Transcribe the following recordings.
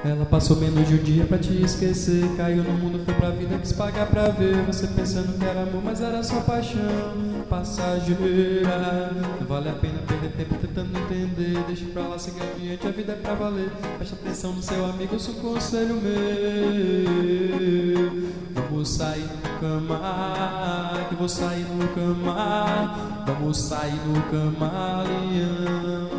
Ela passou menos de um dia pra te esquecer. Caiu no mundo, foi pra vida, quis pagar pra ver. Você pensando que era amor, mas era só paixão passageira. Não vale a pena perder tempo tentando entender. Deixa pra lá, seguir adiante, a vida é pra valer. Presta atenção no seu amigo, isso é um conselho meu. Vamos sair no cama, que vou sair no cama. Vamos sair no camaleão.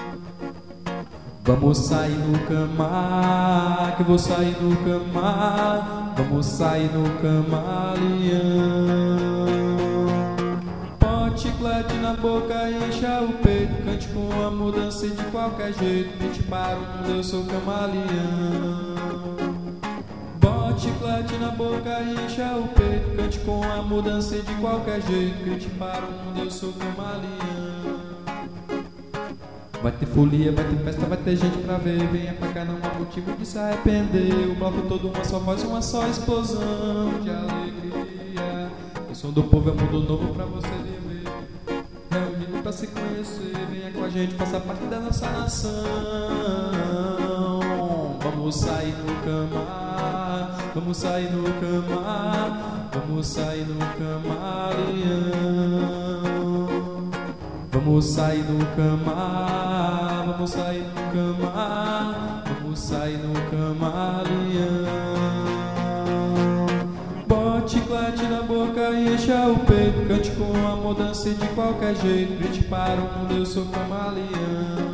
Vamos sair no cama, que vou sair no cama. Vamos sair no camaleão. Pote chiclete na boca, encha o peito. Cante com a mudança de qualquer jeito. Grite para o mundo, eu sou camaleão. Bote chiclete na boca, encha o peito. Cante com a mudança de qualquer jeito. Grite para o mundo, eu sou camaleão. Vai ter folia, vai ter festa, vai ter gente pra ver. Venha pra cá, não há motivo de se arrepender. O bloco todo, uma só voz, uma só explosão de alegria. O som do povo é um mundo novo pra você viver. Reunido pra se conhecer. Venha com a gente, faça parte da nossa nação. Vamos sair no cama, vamos sair no cama. Vamos sair no camaleão. Vamos sair no cama, vamos sair no cama. Vamos sair no camaleão. Bote chiclete na boca e encha o peito. Cante com amor, dance de qualquer jeito. Grite para o mundo, eu sou camaleão.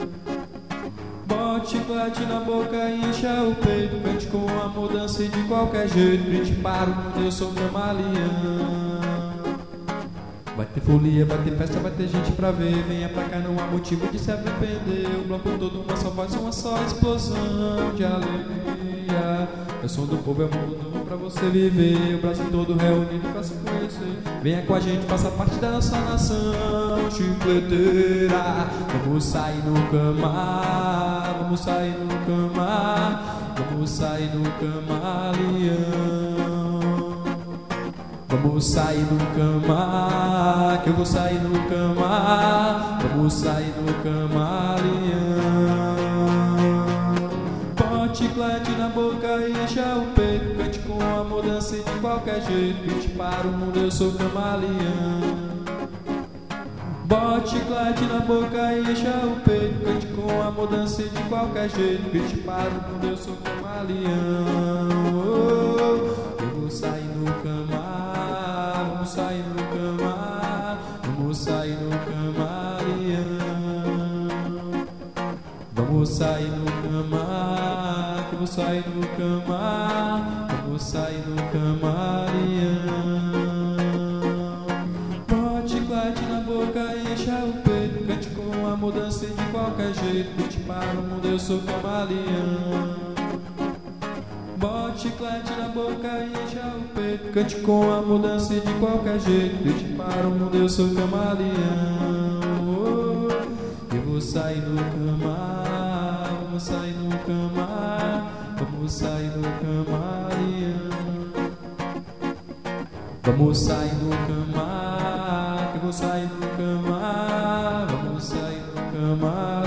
Bote chiclete na boca e encha o peito. Cante com amor, dance de qualquer jeito. Grite para o mundo, eu sou camaleão. Vai ter folia, vai ter festa, vai ter gente pra ver. Venha pra cá, não há motivo de se arrepender. O bloco todo, uma só voz, uma só explosão de alegria. O som do povo é um mundo novo pra você viver. O Brasil todo reunido pra se conhecer. Venha com a gente, faça parte da nossa nação chicleteira. Vamos sair no cama, vamos sair no cama. Vamos sair no camaleão. Vamos sair no cama, que eu vou sair no cama. Vamos sair no camaleão. Bote chiclete na boca e encha o peito. Cante com amor, dance de qualquer jeito. Grite para o mundo, eu sou camaleão. Bote chiclete na boca e encha o peito. Cante com amor, dance de qualquer jeito. Grite para o mundo, eu sou camaleão. Eu vou sair no cama. Vamos sair no cama, vamos sair no camaleão. Vamos sair no cama, que vou sair no cama. Vamos sair no camaleão. Bote chiclete na boca e encha o peito. Cante com amor, dance de qualquer jeito. Grite para o mundo, eu sou camaleão. Bote chiclete na boca e encha o peito. Cante com a mudança de qualquer jeito. Grite para o mundo, eu sou camaleão. Eu vou sair no cama, vamos sair no cama. Vamos sair no camaleão. Vamos sair no cama, eu vou sair no cama. Vamos sair no cama.